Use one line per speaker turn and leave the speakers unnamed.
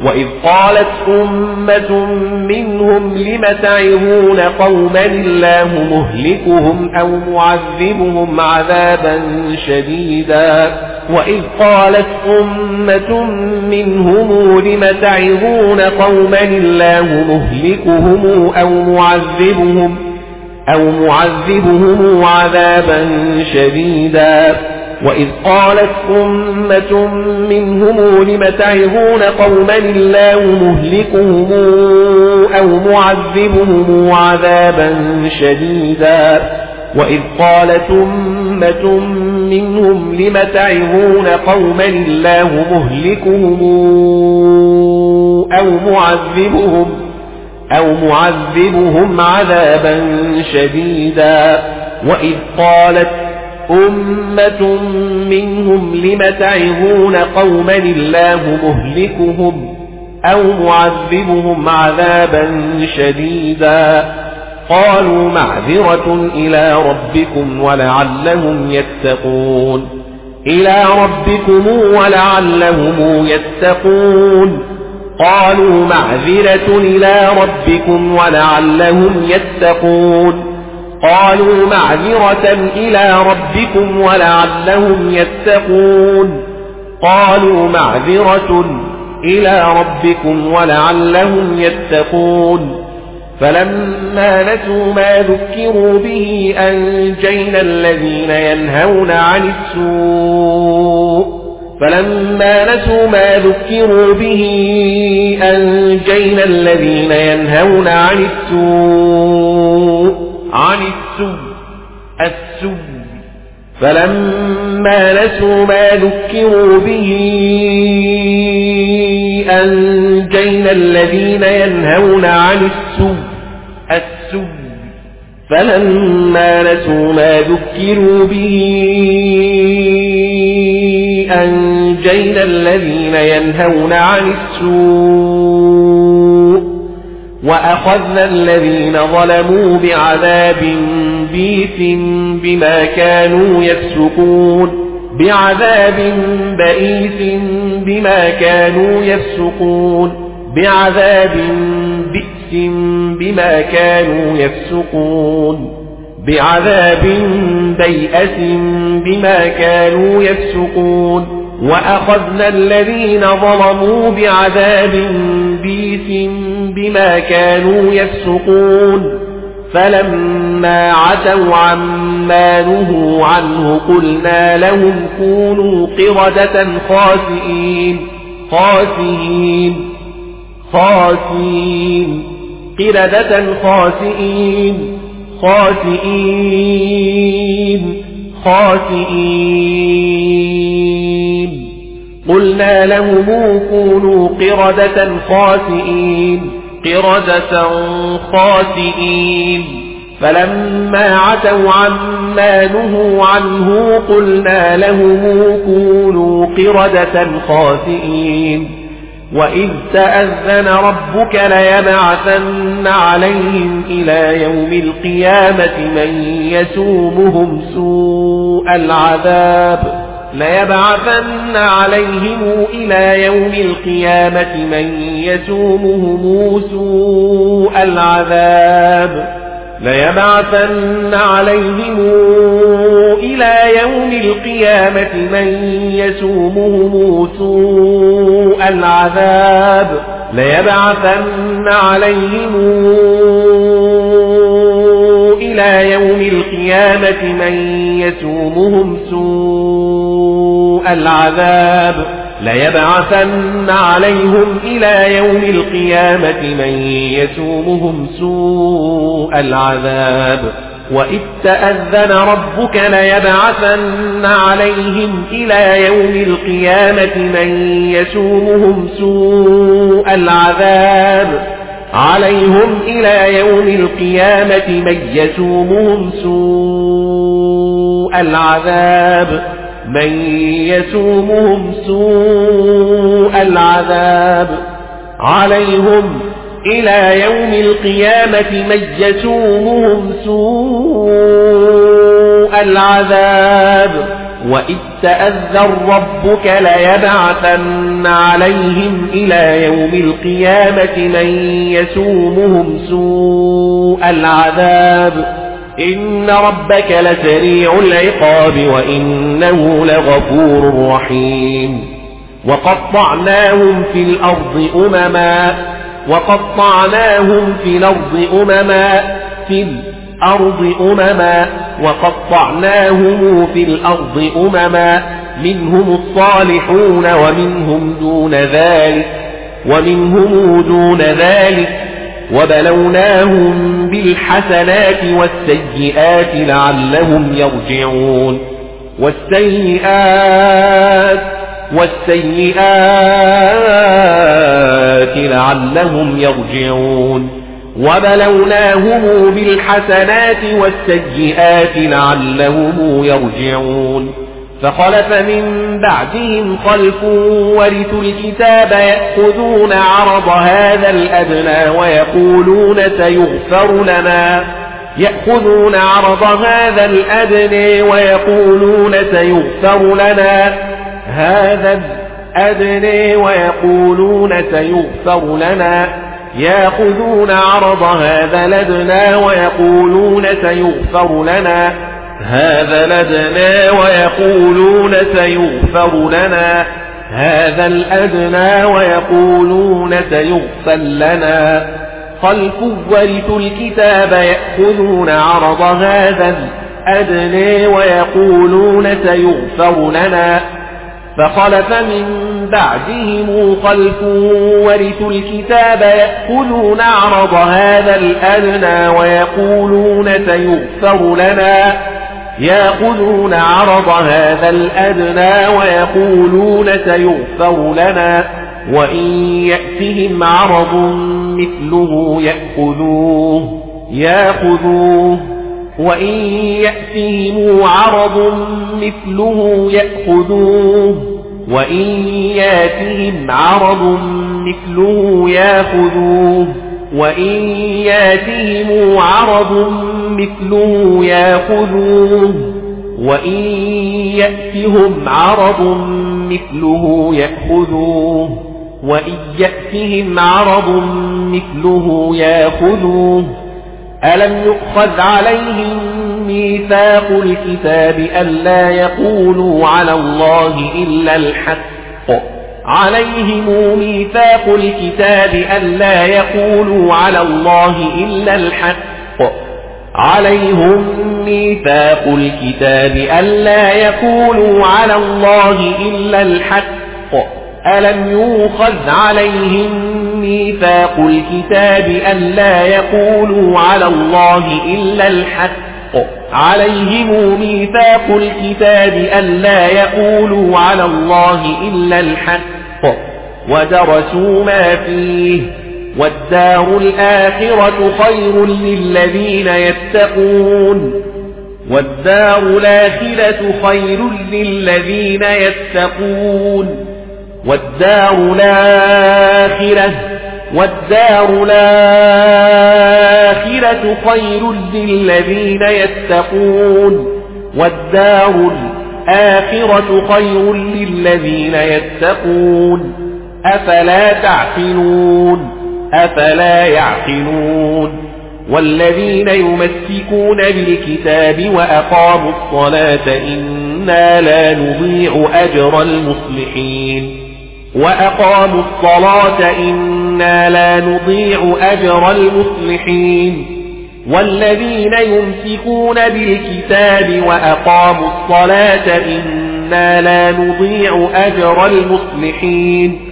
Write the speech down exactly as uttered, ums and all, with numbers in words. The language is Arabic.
وإذ قالت أمة منهم لم تعظون قوما الله مهلكهم أو معذبهم عذابا شديدا وإذ قالت أمة منهم لم تعظون قوما الله مهلكهم أو معذبهم أو معذبهم عذابا شديدا وإذ قالت أمة منهم لم تعظون قوما الله مهلكهم أو معذبهم عذابا شديدا وإذ قالت أمة منهم لم تعظون قوما الله مهلكهم أو معذبهم أو معذبهم عذابا شديدا وإذ قالت أمة منهم لم تعظون قوما الله مهلكهم أو معذبهم عذابا شديدا قالوا معذرة إلى ربكم ولعلهم يتقون إلى ربكم ولعلهم يتقون قالوا معذرة إلى ربكم ولعلهم يتقون قالوا معذرة إلى ربكم ولعلهم يتقون قالوا معذرة إلى ربكم ولعلهم يتقون فلما نسوا ما ذكروا به أنجينا الذين ينهون عن السوء فلما نسوا ما ذكروا به أنجينا الذين ينهون عن السوء عن السوء السوء فلما نسوا ما ذكروا به أنجينا الذين ينهون عن السوء السوء فلما نسوا ما ذكروا به أنجينا الذين ينهون عن السوء وأخذنا الذين ظلموا بعذاب بئيس بما كانوا يفسقون بعذاب بئيس بما كانوا يفسقون بعذاب بئس بما كانوا يفسقون بعذاب بيئس بما كانوا يفسقون وأخذنا الذين ظلموا بعذاب بئيس بما كانوا يفسقون فلما عتوا عما نهوا عنه قلنا لهم كونوا قردة خاسئين خاسئين خاسئين قردة خاسئين خاسئين خاسئين قلنا لهم كونوا قردة خاسئين قردة خاسئين فلما عتوا عما نهوا عنه قلنا لهم كونوا قردة خاسئين وإذ تأذن ربك ليبعثن عليهم إلى يوم القيامة من يسومهم سوء العذاب ليبعثن عليهم إلى يوم القيامة من يسومهم سوء العذاب ليبعثن عليهم إلى يوم القيامة من يسومهم سوء العذاب ليبعثن عليهم إلى يوم القيامة من يسومهم سوء العذاب ليبعثن عليهم إلى يوم القيامة من يسومهم سوء العذاب وإذ تأذن ربك ليبعثن عليهم إلى يوم القيامة من يسومهم سوء العذاب عليهم إلى يوم القيامة من يسومهم سوء العذاب من يسومهم سوء العذاب عليهم إلى يوم القيامة من يسومهم سوء العذاب وإذ تأذن ربك ليبعثن عليهم إلى يوم القيامة من يسومهم سوء العذاب إن ربك لسريع العقاب وإنه لغفور رحيم وقطعناهم في الأرض أمما وقطعناهم في الأرض أمما في الأرض أمما وقطعناهم في الأرض أمما منهم الصالحون ومنهم دون ذلك ومنهم دون ذلك وبلوناهم بالحسنات والسيئات لعلهم يرجعون والسيئات والسيئات لعلهم يرجعون وبلوناهم بالحسنات والسيئات لعلهم يرجعون فخلف من بعدهم خلف ورثوا الكتاب يأخذون عرض هذا الأدنى ويقولون سيغفر لنا يأخذون عرض هذا الأدنى ويقولون سيغفر لنا هذا الأدنى ويقولون سيغفر لنا يأخذون عرض هذا الأدنى ويقولون سيغفر لنا هذا الأدنى ويقولون سيغفر لنا هذا الأدنى ويقولون سيغفر لنا خلف ورثوا الكتاب يأخذون عرض هذا الأدنى ويقولون سيغفر لنا فخلف من بعدهم خلف ورثوا الكتاب يأخذون عرض هذا الأدنى ويقولون سيغفر لنا يأخذون عرض هذا الأدنى ويقولون سيغفر لنا وإن يأتهم عرض مثله يأخذوه يأخذوه وإن يأتهم عرض مثله يأخذوه وإن يأتهم عرض مثله يأخذوه وإن يأتهم عرض مثله يأخذوه وإن يأتهم عرض مثله يأخذوه وإن يأتهم عرض مثله يأخذوه ألم يؤخذ عليهم ميثاق الكتاب ألا يقولوا على الله إلا الحق عليهم ميثاق الكتاب ألا يقولوا على الله إلا الحق عليهم ميثاق الكتاب ألا يقولوا على الله إلا الحق ألم يؤخذ عليهم ميثاق الكتاب ألا يقولوا على الله إلا الحق عليهم ميثاق الكتاب ألا يقولوا على الله إلا الحق ودرسوا ما فيه والدار الآخرة خير للذين يتقون والدار الآخرة خير للذين يتقون والدار الآخرة والدار الآخرة خير للذين يتقون والدار الآخرة خير للذين يتقون أفلا تعقلون أفلا يعقلون والذين يمسكون بالكتاب وأقاموا الصلاة إنا لا نضيع أجر المصلحين وأقاموا الصلاة إنا لا نضيع أجر المصلحين والذين يمسكون بالكتاب وأقاموا الصلاة إنا لا نضيع أجر المصلحين